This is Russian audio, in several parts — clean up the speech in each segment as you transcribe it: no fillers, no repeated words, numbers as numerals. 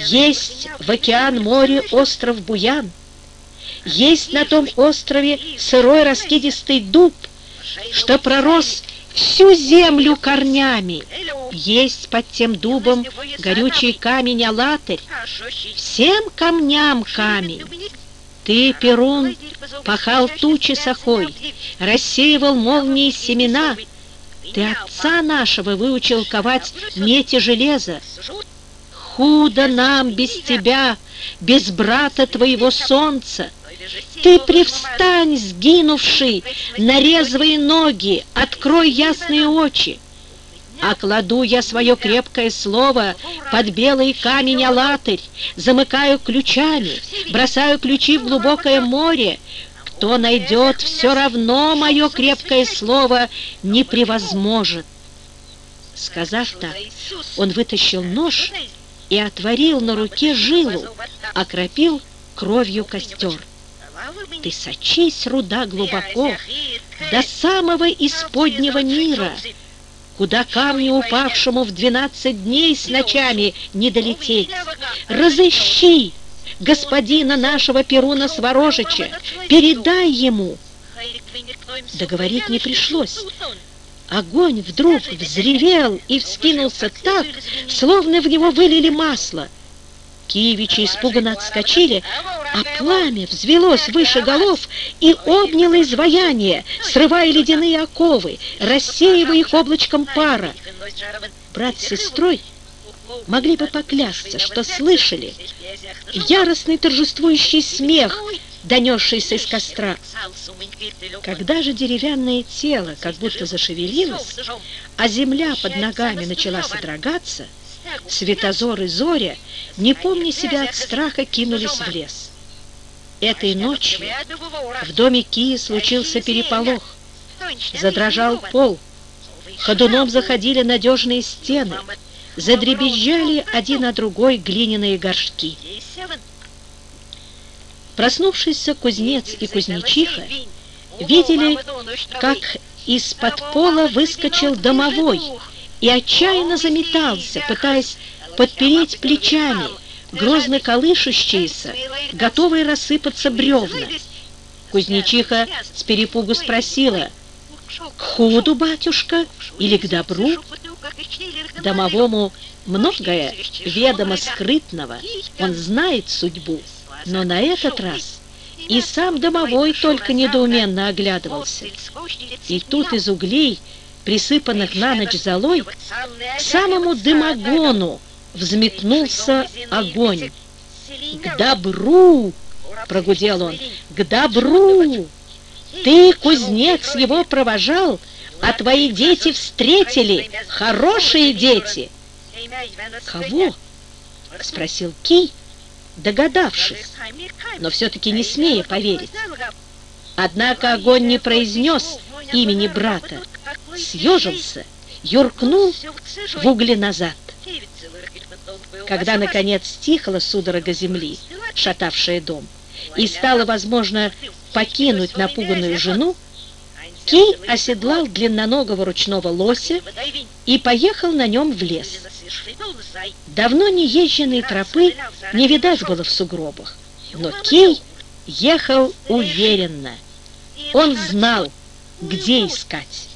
Есть в океан-море остров Буян, есть на том острове сырой раскидистый дуб, что пророс всю землю корнями. Есть под тем дубом горючий камень Алатырь, всем камням камень. Ты, Перун, пахал тучи сахой, рассеивал молнии семена. Ты отца нашего выучил ковать медь и железо. Худо нам без тебя, без брата твоего солнца. Ты привстань, сгинувший, нарезвай ноги, открой ясные очи. А кладу я свое крепкое слово под белый камень Алатырь, замыкаю ключами, бросаю ключи в глубокое море. Кто найдет, все равно мое крепкое слово не превозможет. Сказав так, он вытащил нож и отворил на руке жилу, окропил кровью костер. Ты сочись, руда, глубоко, до самого исподнего мира, куда камню, упавшему в 12 дней с ночами, не долететь. Разыщи господина нашего Перуна Сворожича, передай ему. Договорить не пришлось. Огонь вдруг взревел и вскинулся так, словно в него вылили масло. Киевичи испуганно отскочили, а пламя взвелось выше голов и обняло изваяние, срывая ледяные оковы, рассеивая их облачком пара. Брат с сестрой могли бы поклясться, что слышали яростный торжествующий смех, донесшийся из костра. Когда же деревянное тело как будто зашевелилось, а земля под ногами начала содрогаться, Светозор и Зоря, не помня себя от страха, кинулись в лес. Этой ночью в доме Кии случился переполох. Задрожал пол, ходуном заходили надежные стены, задребезжали один на другой глиняные горшки. Проснувшийся кузнец и кузнечиха видели, как из-под пола выскочил домовой и отчаянно заметался, пытаясь подпереть плечами грозно колышущиеся, готовые рассыпаться бревна. Кузнечиха с перепугу спросила: «К худу, батюшка, или к добру?» Домовому многое ведомо скрытного, он знает судьбу, но на этот раз и сам домовой только недоуменно оглядывался. И тут из углей, присыпанных на ночь золой, к самому дымогону взметнулся огонь. «К добру!» — прогудел он. «К добру! Ты, кузнец, его провожал, а твои дети встретили, хорошие дети!» «Кого?» — спросил Кий, догадавшись, но все-таки не смея поверить. Однако огонь не произнес имени брата, съежился, юркнул в угли назад. Когда, наконец, стихла судорога земли, шатавшая дом, и стало возможно покинуть напуганную жену, Кий оседлал длинноногого ручного лося и поехал на нем в лес. Давно не езженной тропы не видать было в сугробах, но Кий ехал уверенно. Он знал, где искать.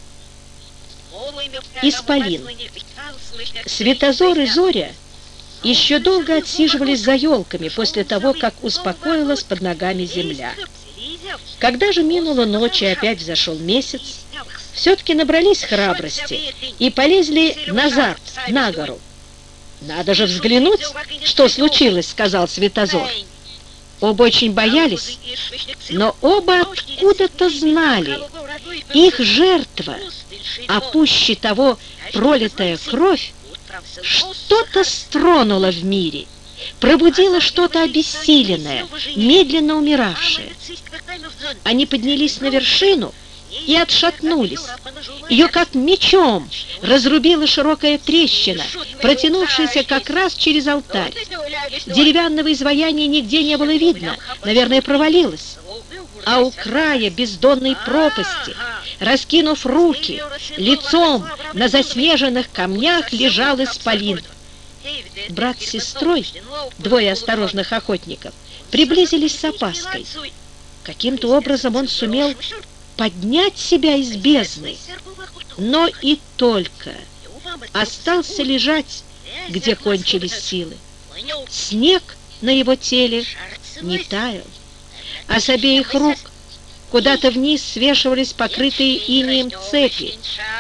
Исполин. Светозор и Зоря еще долго отсиживались за елками после того, как успокоилась под ногами земля. Когда же минула ночь и опять взошел месяц, все-таки набрались храбрости и полезли назад, на гору. «Надо же взглянуть, что случилось», — сказал Светозор. Оба очень боялись, но оба откуда-то знали, их жертва, а пуще того пролитая кровь, что-то стронуло в мире, пробудило что-то обессиленное, медленно умиравшее. Они поднялись на вершину и отшатнулись. Ее как мечом разрубила широкая трещина, протянувшаяся как раз через алтарь. Деревянного изваяния нигде не было видно, наверное, провалилось. А у края бездонной пропасти, раскинув руки, лицом на заснеженных камнях лежал исполин. Брат с сестрой, двое осторожных охотников, приблизились с опаской. Каким-то образом он сумел поднять себя из бездны, но и только остался лежать, где кончились силы. Снег на его теле не таял, а с обеих рук куда-то вниз свешивались покрытые инеем цепи.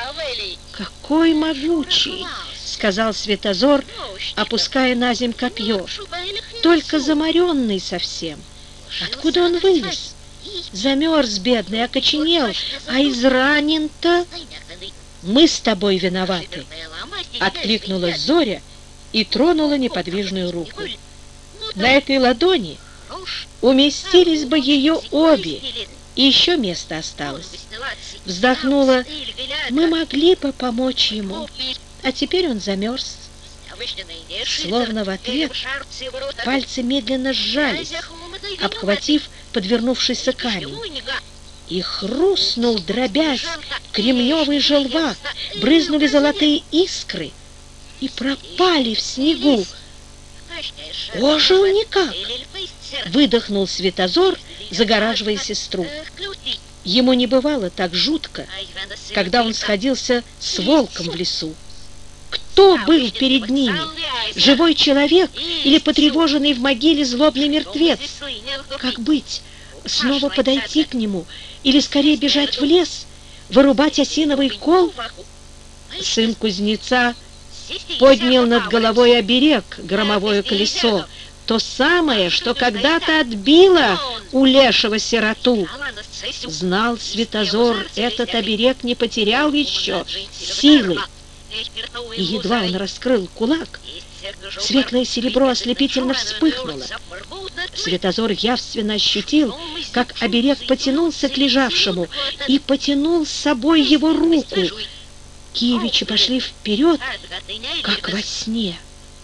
«Какой могучий!» — сказал Святозор, опуская на земь копье. «Только заморенный совсем. Откуда он вылез? Замерз, бедный, окоченел, а изранен-то...» «Мы с тобой виноваты!» — откликнулась Зоря и тронула неподвижную руку. На этой ладони уместились бы ее обе, и еще место осталось. Вздохнула: «Мы могли бы помочь ему, а теперь он замерз». Словно в ответ пальцы медленно сжались, обхватив подвернувшийся камень, и хрустнул, дробясь, кремневый желвак, брызнули золотые искры и пропали в снегу. «Ожил никак!» — выдохнул Святозор, загораживая сестру. Ему не бывало так жутко, когда он сходился с волком в лесу. Кто был перед ними? Живой человек или потревоженный в могиле злобный мертвец? Как быть? Снова подойти к нему? Или скорее бежать в лес, вырубать осиновый кол? Сын кузнеца поднял над головой оберег, громовое колесо, то самое, что когда-то отбило у лешего сироту. Знал Святозор, этот оберег не потерял еще силы. И едва он раскрыл кулак, светлое серебро ослепительно вспыхнуло. Святозор явственно ощутил, как оберег потянулся к лежавшему и потянул с собой его руку. Киевичи пошли вперед, как во сне.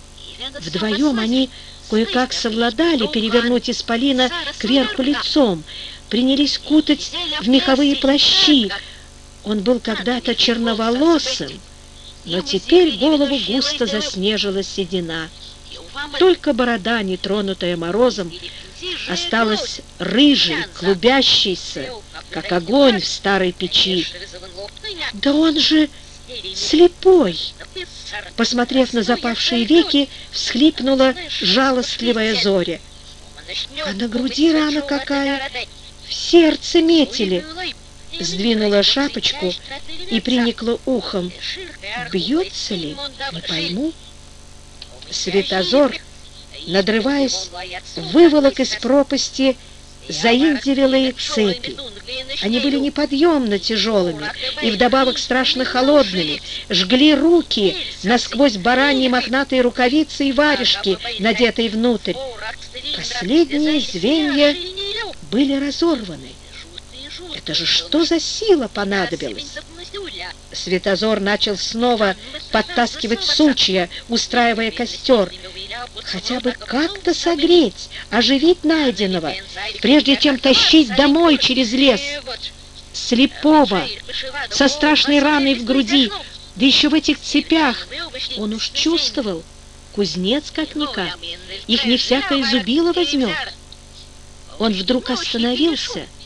Вдвоем они кое-как совладали перевернуть исполина кверху лицом, принялись кутать в меховые плащи. Он был когда-то черноволосым, но теперь голову густо заснежила седина. Только борода, не тронутая морозом, осталась рыжей, клубящейся, как огонь в старой печи. «Да он же слепой!» Посмотрев на запавшие веки, всхлипнула жалостливая Зоря. «А на груди рана какая! В сердце метили!» Сдвинула шапочку и приникла ухом. «Бьется ли? Не пойму». Святозор, надрываясь, выволок из пропасти заиндевелые цепи. Они были неподъемно тяжелыми и вдобавок страшно холодными, жгли руки насквозь бараньи мохнатые рукавицы и варежки, надетые внутрь. Последние звенья были разорваны. Это же что за сила понадобилась? Святозор начал снова подтаскивать сучья, устраивая костер. Хотя бы как-то согреть, оживить найденного, прежде чем тащить домой через лес. Слепого, со страшной раной в груди, да еще в этих цепях. Он уж чувствовал, кузнец как-никак, их не всякое зубило возьмет. Он вдруг остановился